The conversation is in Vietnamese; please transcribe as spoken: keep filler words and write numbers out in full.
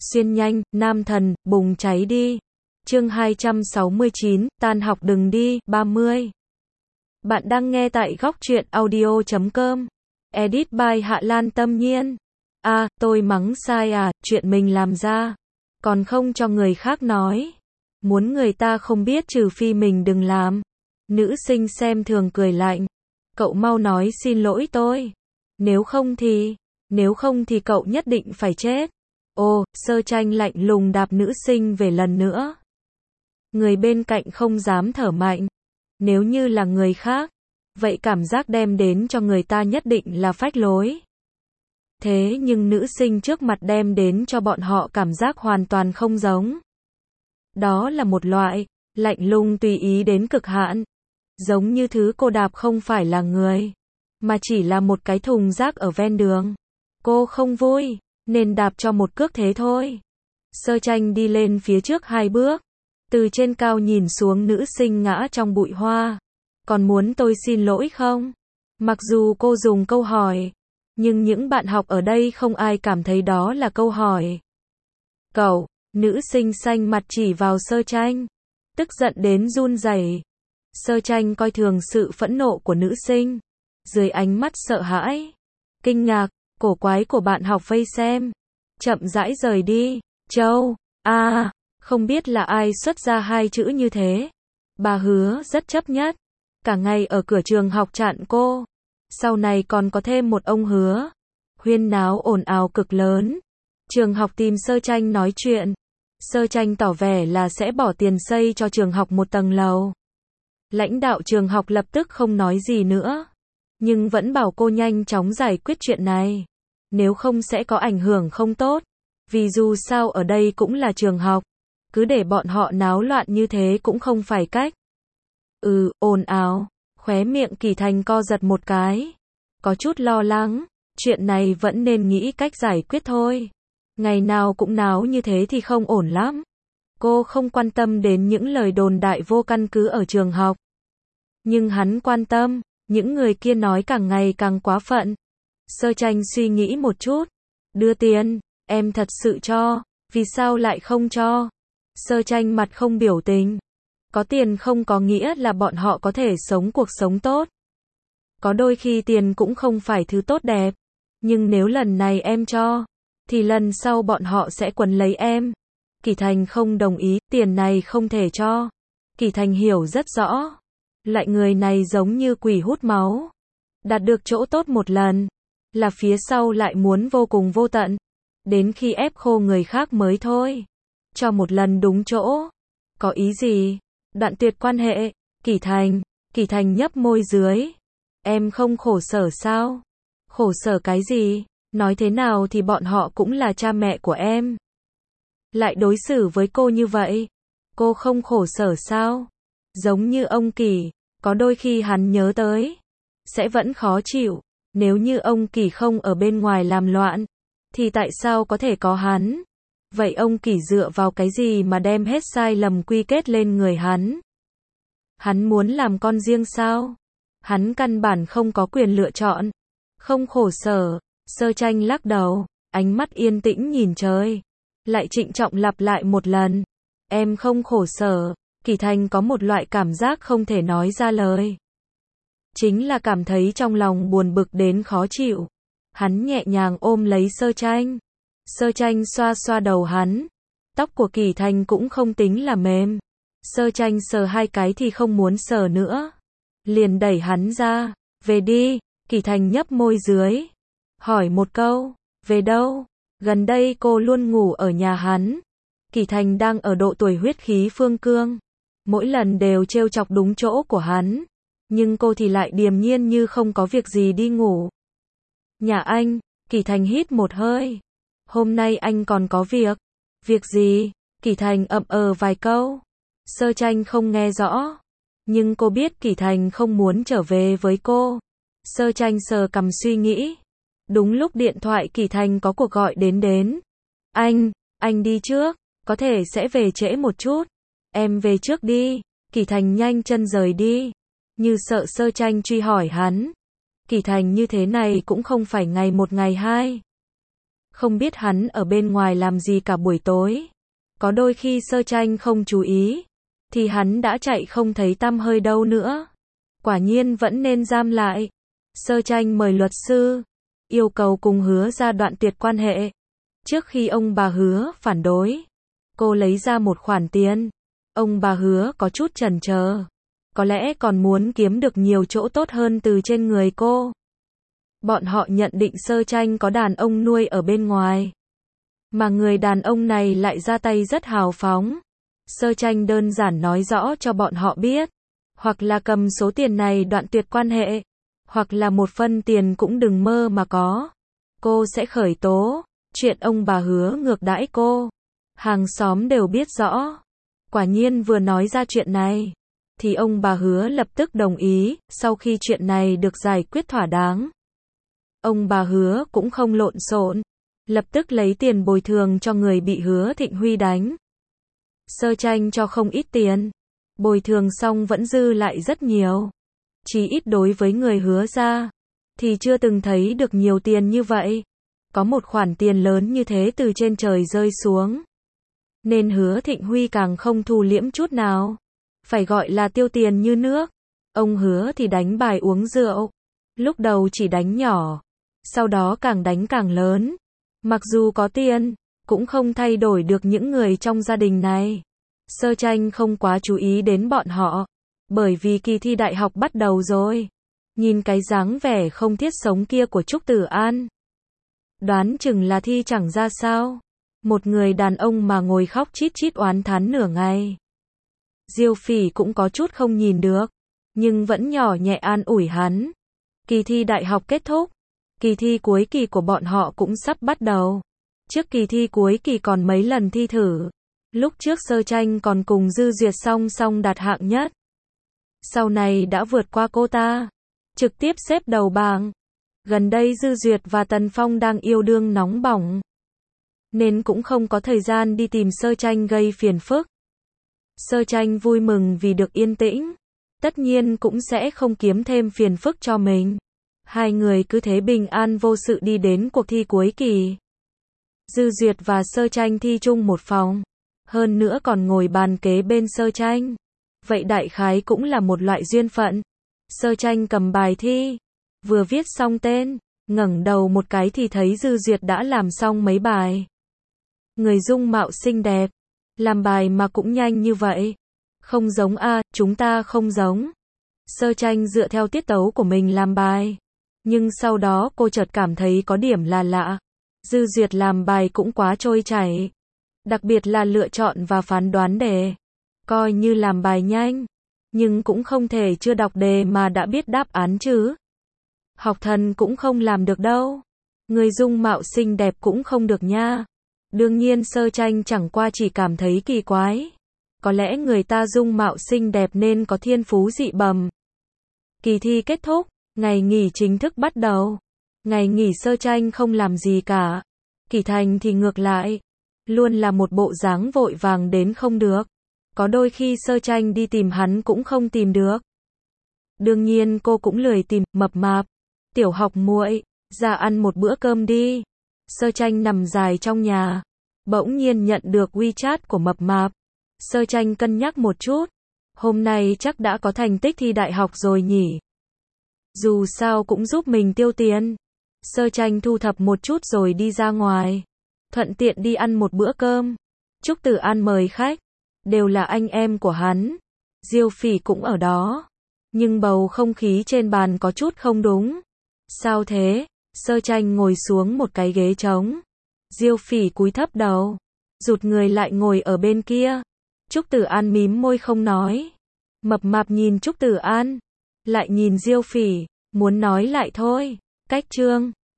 Xuyên nhanh, nam thần, bùng cháy đi. Chương hai trăm sáu mươi chín, tan học đừng đi, ba mươi. Bạn đang nghe tại góc truyện audio chấm com. Edit by Hạ Lan Tâm Nhiên. À, tôi mắng sai à, chuyện mình làm ra. Còn không cho người khác nói. Muốn người ta không biết trừ phi mình đừng làm. Nữ sinh xem thường cười lạnh. Cậu mau nói xin lỗi tôi. Nếu không thì, nếu không thì cậu nhất định phải chết. Ồ, Sơ Tranh lạnh lùng đạp nữ sinh về lần nữa. Người bên cạnh không dám thở mạnh. Nếu như là người khác, vậy cảm giác đem đến cho người ta nhất định là phách lối. Thế nhưng nữ sinh trước mặt đem đến cho bọn họ cảm giác hoàn toàn không giống. Đó là một loại lạnh lùng tùy ý đến cực hạn. Giống như thứ cô đạp không phải là người, mà chỉ là một cái thùng rác ở ven đường. Cô không vui, nên đạp cho một cước thế thôi. Sơ Tranh đi lên phía trước hai bước, từ trên cao nhìn xuống nữ sinh ngã trong bụi hoa. Còn muốn tôi xin lỗi không? Mặc dù cô dùng câu hỏi, nhưng những bạn học ở đây không ai cảm thấy đó là câu hỏi. Cậu, nữ sinh xanh mặt chỉ vào Sơ Tranh, tức giận đến run rẩy. Sơ Tranh coi thường sự phẫn nộ của nữ sinh, dưới ánh mắt sợ hãi, kinh ngạc, cổ quái của bạn học vây xem, chậm rãi rời đi. Châu, à, không biết là ai xuất ra hai chữ như thế. Bà Hứa rất chấp nhất, cả ngày ở cửa trường học chặn cô. Sau này còn có thêm một ông Hứa. Huyên náo ồn ào cực lớn. Trường học tìm Sơ Tranh nói chuyện. Sơ Tranh tỏ vẻ là sẽ bỏ tiền xây cho trường học một tầng lầu. Lãnh đạo trường học lập tức không nói gì nữa, nhưng vẫn bảo cô nhanh chóng giải quyết chuyện này, nếu không sẽ có ảnh hưởng không tốt. Vì dù sao ở đây cũng là trường học, cứ để bọn họ náo loạn như thế cũng không phải cách. Ừ, ồn ào, khóe miệng Kỳ Thành co giật một cái, có chút lo lắng, chuyện này vẫn nên nghĩ cách giải quyết thôi. Ngày nào cũng náo như thế thì không ổn lắm. Cô không quan tâm đến những lời đồn đại vô căn cứ ở trường học. Nhưng hắn quan tâm, những người kia nói càng ngày càng quá phận. Sơ Tranh suy nghĩ một chút. Đưa tiền, em thật sự cho, vì sao lại không cho? Sơ Tranh mặt không biểu tình. Có tiền không có nghĩa là bọn họ có thể sống cuộc sống tốt. Có đôi khi tiền cũng không phải thứ tốt đẹp. Nhưng nếu lần này em cho, thì lần sau bọn họ sẽ quấn lấy em. Kỳ Thành không đồng ý, tiền này không thể cho. Kỳ Thành hiểu rất rõ. Loại người này giống như quỷ hút máu. Đạt được chỗ tốt một lần, là phía sau lại muốn vô cùng vô tận. Đến khi ép khô người khác mới thôi. Cho một lần đúng chỗ. Có ý gì? Đoạn tuyệt quan hệ. Kỳ Thành. Kỳ Thành nhấp môi dưới. Em không khổ sở sao? Khổ sở cái gì? Nói thế nào thì bọn họ cũng là cha mẹ của em. Lại đối xử với cô như vậy. Cô không khổ sở sao? Giống như ông Kỳ, có đôi khi hắn nhớ tới, sẽ vẫn khó chịu. Nếu như ông Kỳ không ở bên ngoài làm loạn, thì tại sao có thể có hắn? Vậy ông Kỳ dựa vào cái gì mà đem hết sai lầm quy kết lên người hắn? Hắn muốn làm con riêng sao? Hắn căn bản không có quyền lựa chọn. Không khổ sở. Sơ Tranh lắc đầu, ánh mắt yên tĩnh nhìn trời. Lại trịnh trọng lặp lại một lần. Em không khổ sở. Kỳ Thành có một loại cảm giác không thể nói ra lời. Chính là cảm thấy trong lòng buồn bực đến khó chịu. Hắn nhẹ nhàng ôm lấy Sơ Tranh. Sơ Tranh xoa xoa đầu hắn. Tóc của Kỳ Thành cũng không tính là mềm. Sơ Tranh sờ hai cái thì không muốn sờ nữa. Liền đẩy hắn ra. Về đi. Kỳ Thành nhấp môi dưới. Hỏi một câu. Về đâu? Gần đây cô luôn ngủ ở nhà hắn. Kỳ Thành đang ở độ tuổi huyết khí phương cương. Mỗi lần đều trêu chọc đúng chỗ của hắn. Nhưng cô thì lại điềm nhiên như không có việc gì đi ngủ. Nhà anh. Kỳ Thành hít một hơi. Hôm nay anh còn có việc. Việc gì? Kỳ Thành ậm ờ vài câu. Sơ Tranh không nghe rõ. Nhưng cô biết Kỳ Thành không muốn trở về với cô. Sơ Tranh sờ cằm suy nghĩ. Đúng lúc điện thoại Kỳ Thành có cuộc gọi đến đến. Anh, anh đi trước. Có thể sẽ về trễ một chút. Em về trước đi. Kỳ Thành nhanh chân rời đi. Như sợ Sơ Tranh truy hỏi hắn. Kỳ Thành như thế này cũng không phải ngày một ngày hai. Không biết hắn ở bên ngoài làm gì cả buổi tối. Có đôi khi Sơ Tranh không chú ý, thì hắn đã chạy không thấy tăm hơi đâu nữa. Quả nhiên vẫn nên giam lại. Sơ Tranh mời luật sư, yêu cầu cùng Hứa ra đoạn tuyệt quan hệ. Trước khi ông bà Hứa phản đối, cô lấy ra một khoản tiền. Ông bà Hứa có chút chần chờ, có lẽ còn muốn kiếm được nhiều chỗ tốt hơn từ trên người cô. Bọn họ nhận định Sơ Tranh có đàn ông nuôi ở bên ngoài, mà người đàn ông này lại ra tay rất hào phóng. Sơ Tranh đơn giản nói rõ cho bọn họ biết, hoặc là cầm số tiền này đoạn tuyệt quan hệ, hoặc là một phân tiền cũng đừng mơ mà có. Cô sẽ khởi tố. Chuyện ông bà Hứa ngược đãi cô, hàng xóm đều biết rõ. Quả nhiên vừa nói ra chuyện này, thì ông bà Hứa lập tức đồng ý. Sau khi chuyện này được giải quyết thỏa đáng, ông bà Hứa cũng không lộn xộn, lập tức lấy tiền bồi thường cho người bị Hứa Thịnh Huy đánh. Sơ Tranh cho không ít tiền, bồi thường xong vẫn dư lại rất nhiều. Chỉ ít đối với người Hứa ra, thì chưa từng thấy được nhiều tiền như vậy. Có một khoản tiền lớn như thế từ trên trời rơi xuống, nên Hứa Thịnh Huy càng không thu liễm chút nào, phải gọi là tiêu tiền như nước. Ông Hứa thì đánh bài uống rượu, lúc đầu chỉ đánh nhỏ, sau đó càng đánh càng lớn. Mặc dù có tiền, cũng không thay đổi được những người trong gia đình này. Sơ Tranh không quá chú ý đến bọn họ, bởi vì kỳ thi đại học bắt đầu rồi. Nhìn cái dáng vẻ không thiết sống kia của Trúc Tử An, đoán chừng là thi chẳng ra sao. Một người đàn ông mà ngồi khóc chít chít oán thán nửa ngày. Diêu Phỉ cũng có chút không nhìn được, nhưng vẫn nhỏ nhẹ an ủi hắn. Kỳ thi đại học kết thúc, kỳ thi cuối kỳ của bọn họ cũng sắp bắt đầu. Trước kỳ thi cuối kỳ còn mấy lần thi thử. Lúc trước Sơ Tranh còn cùng Dư Duyệt song song đạt hạng nhất. Sau này đã vượt qua cô ta, trực tiếp xếp đầu bảng. Gần đây Dư Duyệt và Tần Phong đang yêu đương nóng bỏng, nên cũng không có thời gian đi tìm Sơ Tranh gây phiền phức. Sơ Tranh vui mừng vì được yên tĩnh, tất nhiên cũng sẽ không kiếm thêm phiền phức cho mình. Hai người cứ thế bình an vô sự đi đến cuộc thi cuối kỳ. Dư Duyệt và Sơ Tranh thi chung một phòng, hơn nữa còn ngồi bàn kế bên Sơ Tranh. Vậy đại khái cũng là một loại duyên phận. Sơ Tranh cầm bài thi, vừa viết xong tên, ngẩng đầu một cái thì thấy Dư Duyệt đã làm xong mấy bài. Người dung mạo xinh đẹp, làm bài mà cũng nhanh như vậy. Không giống a, à, chúng ta không giống. Sơ Tranh dựa theo tiết tấu của mình làm bài, nhưng sau đó cô chợt cảm thấy có điểm là lạ. Dư Duyệt làm bài cũng quá trôi chảy, đặc biệt là lựa chọn và phán đoán đề. Coi như làm bài nhanh, nhưng cũng không thể chưa đọc đề mà đã biết đáp án chứ. Học thần cũng không làm được đâu. Người dung mạo xinh đẹp cũng không được nha. Đương nhiên Sơ Tranh chẳng qua chỉ cảm thấy kỳ quái. Có lẽ người ta dung mạo xinh đẹp nên có thiên phú dị bẩm. Kỳ thi kết thúc, ngày nghỉ chính thức bắt đầu. Ngày nghỉ Sơ Tranh không làm gì cả. Kỳ Thành thì ngược lại, luôn là một bộ dáng vội vàng đến không được. Có đôi khi Sơ Tranh đi tìm hắn cũng không tìm được. Đương nhiên cô cũng lười tìm. Mập mạp, tiểu học muội, ra ăn một bữa cơm đi. Sơ Tranh nằm dài trong nhà, bỗng nhiên nhận được WeChat của Mập mạp. Sơ Tranh cân nhắc một chút, hôm nay chắc đã có thành tích thi đại học rồi nhỉ. Dù sao cũng giúp mình tiêu tiền. Sơ Tranh thu thập một chút rồi đi ra ngoài, thuận tiện đi ăn một bữa cơm. Trúc Tử An mời khách, đều là anh em của hắn. Diêu Phỉ cũng ở đó, nhưng bầu không khí trên bàn có chút không đúng. Sao thế? Sơ Tranh ngồi xuống một cái ghế trống. Diêu Phỉ cúi thấp đầu, rụt người lại ngồi ở bên kia. Trúc Tử An mím môi không nói. Mập mạp nhìn Trúc Tử An, lại nhìn Diêu Phỉ, muốn nói lại thôi. Cách chương